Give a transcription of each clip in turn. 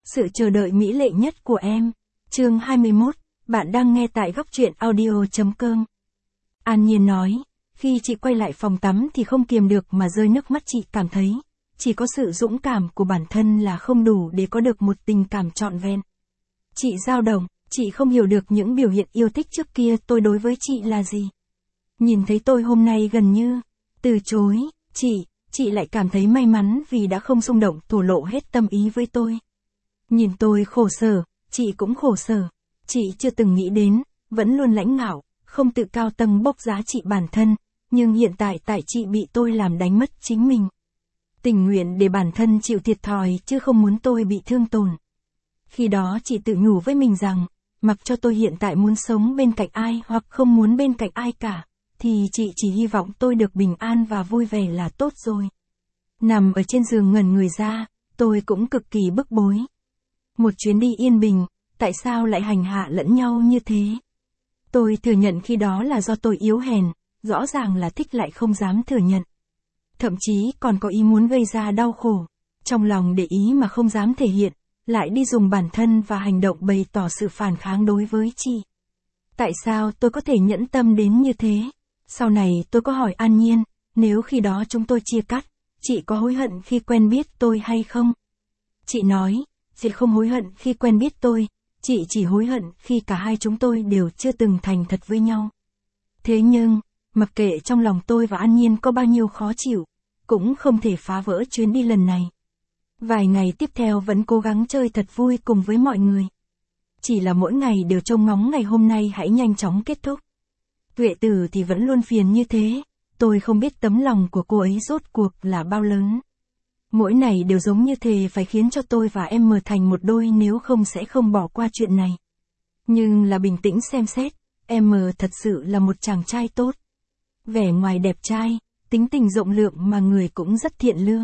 Sự chờ đợi mỹ lệ nhất của em. Chương 21, bạn đang nghe tại góc truyện audio.com. An Nhiên nói, khi chị quay lại phòng tắm thì không kiềm được mà rơi nước mắt. Chị cảm thấy, chỉ có sự dũng cảm của bản thân là không đủ để có được một tình cảm trọn vẹn. Chị dao động, chị không hiểu được những biểu hiện yêu thích trước kia tôi đối với chị là gì. Nhìn thấy tôi hôm nay gần như từ chối, chị lại cảm thấy may mắn vì đã không xung động thổ lộ hết tâm ý với tôi. Nhìn tôi khổ sở, chị cũng khổ sở. Chị chưa từng nghĩ đến, vẫn luôn lãnh ngạo, không tự cao tầng bốc giá trị bản thân, nhưng hiện tại chị bị tôi làm đánh mất chính mình. Tình nguyện để bản thân chịu thiệt thòi chứ không muốn tôi bị thương tổn. Khi đó chị tự nhủ với mình rằng, mặc cho tôi hiện tại muốn sống bên cạnh ai hoặc không muốn bên cạnh ai cả, thì chị chỉ hy vọng tôi được bình an và vui vẻ là tốt rồi. Nằm ở trên giường ngẩn người ra, tôi cũng cực kỳ bức bối. Một chuyến đi yên bình, tại sao lại hành hạ lẫn nhau như thế? Tôi thừa nhận khi đó là do tôi yếu hèn, rõ ràng là thích lại không dám thừa nhận. Thậm chí còn có ý muốn gây ra đau khổ, trong lòng để ý mà không dám thể hiện, lại đi dùng bản thân và hành động bày tỏ sự phản kháng đối với chị. Tại sao tôi có thể nhẫn tâm đến như thế? Sau này tôi có hỏi An Nhiên, nếu khi đó chúng tôi chia cắt, chị có hối hận khi quen biết tôi hay không? Chị nói, chị không hối hận khi quen biết tôi, chị chỉ hối hận khi cả hai chúng tôi đều chưa từng thành thật với nhau. Thế nhưng, mặc kệ trong lòng tôi và An Nhiên có bao nhiêu khó chịu, cũng không thể phá vỡ chuyến đi lần này. Vài ngày tiếp theo vẫn cố gắng chơi thật vui cùng với mọi người. Chỉ là mỗi ngày đều trông ngóng ngày hôm nay hãy nhanh chóng kết thúc. Tuệ Tử thì vẫn luôn phiền như thế, tôi không biết tấm lòng của cô ấy rốt cuộc là bao lớn. Mỗi ngày đều giống như thề phải khiến cho tôi và em mờ thành một đôi, nếu không sẽ không bỏ qua chuyện này. Nhưng là bình tĩnh xem xét, em mờ thật sự là một chàng trai tốt. Vẻ ngoài đẹp trai, tính tình rộng lượng mà người cũng rất thiện lương.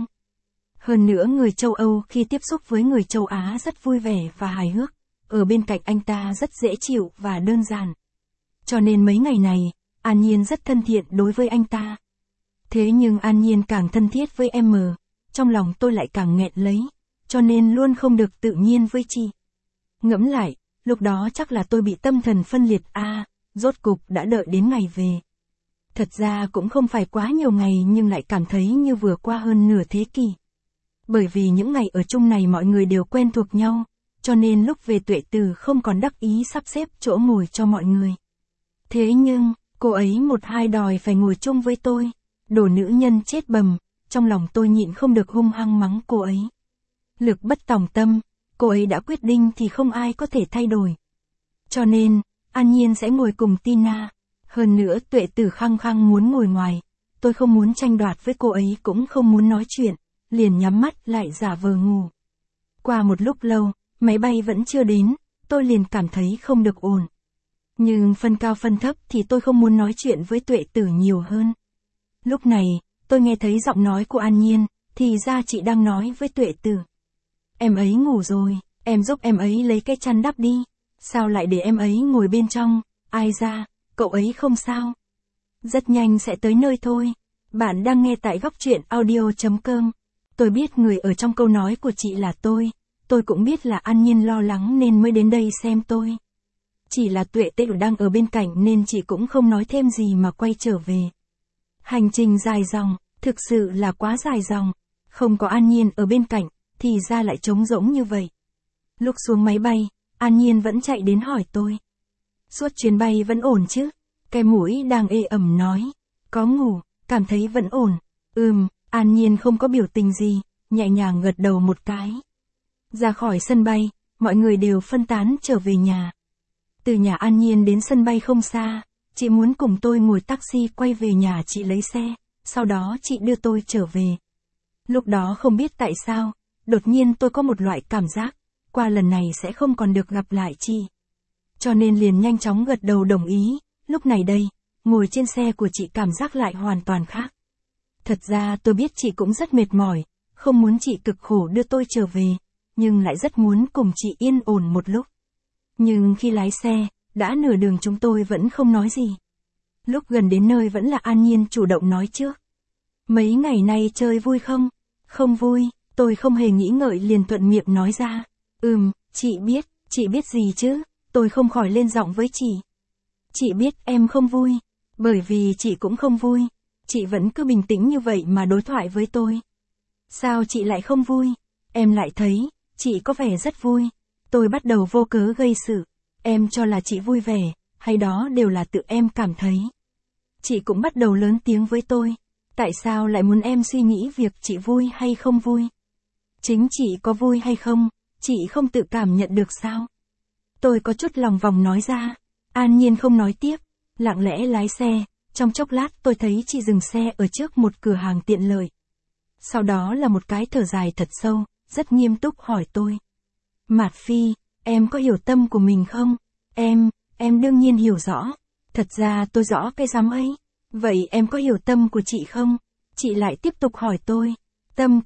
Hơn nữa người châu Âu khi tiếp xúc với người châu Á rất vui vẻ và hài hước, ở bên cạnh anh ta rất dễ chịu và đơn giản. Cho nên mấy ngày này, An Nhiên rất thân thiện đối với anh ta. Thế nhưng An Nhiên càng thân thiết với em mờ, trong lòng tôi lại càng nghẹn lấy, cho nên luôn không được tự nhiên với chị. Ngẫm lại, lúc đó chắc là tôi bị tâm thần phân liệt rốt cục đã đợi đến ngày về. Thật ra cũng không phải quá nhiều ngày nhưng lại cảm thấy như vừa qua hơn nửa thế kỷ. Bởi vì những ngày ở chung này mọi người đều quen thuộc nhau, cho nên lúc về Tuệ Tử không còn đắc ý sắp xếp chỗ ngồi cho mọi người. Thế nhưng, cô ấy một hai đòi phải ngồi chung với tôi, đồ nữ nhân chết bầm. Trong lòng tôi nhịn không được hung hăng mắng cô ấy. Lực bất tòng tâm, cô ấy đã quyết định thì không ai có thể thay đổi. Cho nên, An Nhiên sẽ ngồi cùng Tina. Hơn nữa Tuệ Tử khăng khăng muốn ngồi ngoài. Tôi không muốn tranh đoạt với cô ấy cũng không muốn nói chuyện, liền nhắm mắt lại giả vờ ngủ. Qua một lúc lâu, máy bay vẫn chưa đến, tôi liền cảm thấy không được ổn. Nhưng phân cao phân thấp thì tôi không muốn nói chuyện với Tuệ Tử nhiều hơn. Lúc này, tôi nghe thấy giọng nói của An Nhiên, thì ra chị đang nói với Tuệ Tử. Em ấy ngủ rồi, em giúp em ấy lấy cái chăn đắp đi. Sao lại để em ấy ngồi bên trong, ai ra, cậu ấy không sao. Rất nhanh sẽ tới nơi thôi. Bạn đang nghe tại góc truyện audio.com. Tôi biết người ở trong câu nói của chị là tôi cũng biết là An Nhiên lo lắng nên mới đến đây xem tôi. Chỉ là Tuệ Tử đang ở bên cạnh nên chị cũng không nói thêm gì mà quay trở về. Hành trình dài dòng, thực sự là quá dài dòng, không có An Nhiên ở bên cạnh, thì ra lại trống rỗng như vậy. Lúc xuống máy bay, An Nhiên vẫn chạy đến hỏi tôi. Suốt chuyến bay vẫn ổn chứ? Cái mũi đang ê ẩm nói. Có ngủ, cảm thấy vẫn ổn. An Nhiên không có biểu tình gì, nhẹ nhàng gật đầu một cái. Ra khỏi sân bay, mọi người đều phân tán trở về nhà. Từ nhà An Nhiên đến sân bay không xa. Chị muốn cùng tôi ngồi taxi quay về nhà chị lấy xe, sau đó chị đưa tôi trở về. Lúc đó không biết tại sao, đột nhiên tôi có một loại cảm giác, qua lần này sẽ không còn được gặp lại chị. Cho nên liền nhanh chóng gật đầu đồng ý, lúc này đây, ngồi trên xe của chị cảm giác lại hoàn toàn khác. Thật ra tôi biết chị cũng rất mệt mỏi, không muốn chị cực khổ đưa tôi trở về, nhưng lại rất muốn cùng chị yên ổn một lúc. Nhưng khi lái xe, đã nửa đường chúng tôi vẫn không nói gì. Lúc gần đến nơi vẫn là An Nhiên chủ động nói trước. Mấy ngày nay chơi vui không? Không vui, tôi không hề nghĩ ngợi liền thuận miệng nói ra. Chị biết gì chứ, tôi không khỏi lên giọng với chị. Chị biết em không vui, bởi vì chị cũng không vui, chị vẫn cứ bình tĩnh như vậy mà đối thoại với tôi. Sao chị lại không vui? Em lại thấy, chị có vẻ rất vui. Tôi bắt đầu vô cớ gây sự. Em cho là chị vui vẻ, hay đó đều là tự em cảm thấy. Chị cũng bắt đầu lớn tiếng với tôi. Tại sao lại muốn em suy nghĩ việc chị vui hay không vui? Chính chị có vui hay không, chị không tự cảm nhận được sao? Tôi có chút lòng vòng nói ra. An Nhiên không nói tiếp, lặng lẽ lái xe. Trong chốc lát tôi thấy chị dừng xe ở trước một cửa hàng tiện lợi. Sau đó là một cái thở dài thật sâu, rất nghiêm túc hỏi tôi. Mạt Phi, em có hiểu tâm của mình không? Em đương nhiên hiểu rõ. Thật ra tôi rõ cái dám ấy. Vậy em có hiểu tâm của chị không? Chị lại tiếp tục hỏi tôi. Tâm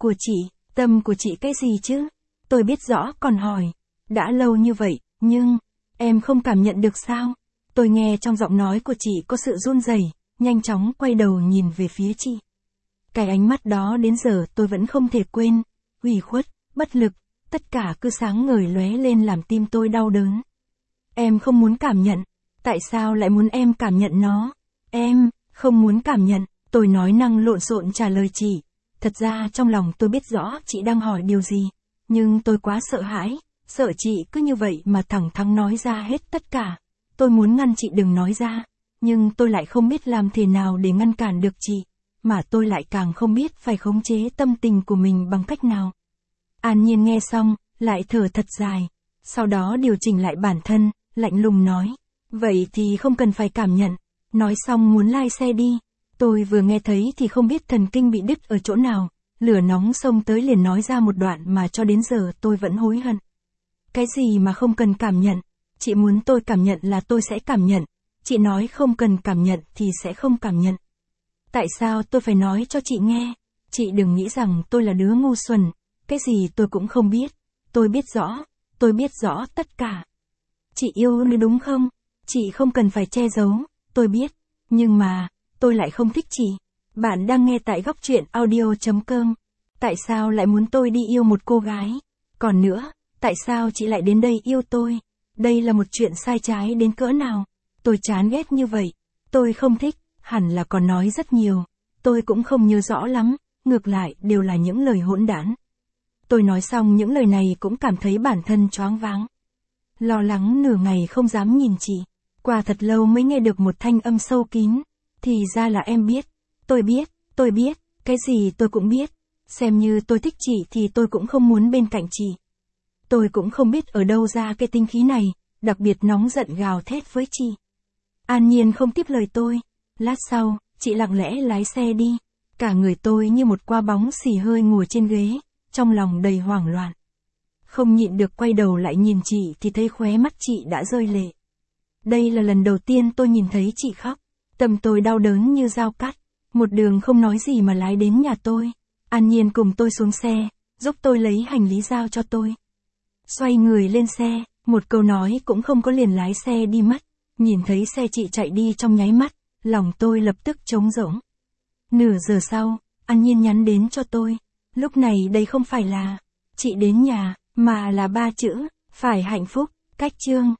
của chị cái gì chứ? Tôi biết rõ còn hỏi. Đã lâu như vậy, nhưng, em không cảm nhận được sao? Tôi nghe trong giọng nói của chị có sự run rẩy, nhanh chóng quay đầu nhìn về phía chị. Cái ánh mắt đó đến giờ tôi vẫn không thể quên. Ủy khuất, bất lực, tất cả cứ sáng ngời lóe lên làm tim tôi đau đớn. Em không muốn cảm nhận. Tại sao lại muốn em cảm nhận nó? Em không muốn cảm nhận. Tôi nói năng lộn xộn trả lời chị. Thật ra trong lòng tôi biết rõ chị đang hỏi điều gì. Nhưng tôi quá sợ hãi. Sợ chị cứ như vậy mà thẳng thắn nói ra hết tất cả. Tôi muốn ngăn chị đừng nói ra. Nhưng tôi lại không biết làm thế nào để ngăn cản được chị. Mà tôi lại càng không biết phải khống chế tâm tình của mình bằng cách nào. An Nhiên nghe xong, lại thở thật dài. Sau đó điều chỉnh lại bản thân, lạnh lùng nói. Vậy thì không cần phải cảm nhận. Nói xong muốn lai xe đi. Tôi vừa nghe thấy thì không biết thần kinh bị đứt ở chỗ nào. Lửa nóng xông tới liền nói ra một đoạn mà cho đến giờ tôi vẫn hối hận. Cái gì mà không cần cảm nhận? Chị muốn tôi cảm nhận là tôi sẽ cảm nhận. Chị nói không cần cảm nhận thì sẽ không cảm nhận. Tại sao tôi phải nói cho chị nghe? Chị đừng nghĩ rằng tôi là đứa ngu xuẩn. Cái gì tôi cũng không biết. Tôi biết rõ tất cả. Chị yêu tôi đúng không? Chị không cần phải che giấu, tôi biết. Nhưng mà, tôi lại không thích chị. Bạn đang nghe tại góc truyện audio.com. Tại sao lại muốn tôi đi yêu một cô gái? Còn nữa, tại sao chị lại đến đây yêu tôi? Đây là một chuyện sai trái đến cỡ nào? Tôi chán ghét như vậy. Tôi không thích, hẳn là còn nói rất nhiều. Tôi cũng không nhớ rõ lắm, ngược lại đều là những lời hỗn đản. Tôi nói xong những lời này cũng cảm thấy bản thân choáng váng. Lo lắng nửa ngày không dám nhìn chị. Qua thật lâu mới nghe được một thanh âm sâu kín. Thì ra là em biết. Tôi biết, cái gì tôi cũng biết. Xem như tôi thích chị thì tôi cũng không muốn bên cạnh chị. Tôi cũng không biết ở đâu ra cái tinh khí này, đặc biệt nóng giận gào thét với chị. An Nhiên không tiếp lời tôi. Lát sau, chị lặng lẽ lái xe đi. Cả người tôi như một quả bóng xì hơi ngồi trên ghế, trong lòng đầy hoảng loạn. Không nhịn được quay đầu lại nhìn chị thì thấy khóe mắt chị đã rơi lệ. Đây là lần đầu tiên tôi nhìn thấy chị khóc. Tâm tôi đau đớn như dao cắt. Một đường không nói gì mà lái đến nhà tôi. An Nhiên cùng tôi xuống xe, giúp tôi lấy hành lý giao cho tôi. Xoay người lên xe, một câu nói cũng không có liền lái xe đi mất. Nhìn thấy xe chị chạy đi trong nháy mắt, lòng tôi lập tức trống rỗng. Nửa giờ sau, An Nhiên nhắn đến cho tôi. Lúc này đây không phải là chị đến nhà, mà là 3 chữ, phải hạnh phúc. Cách chương.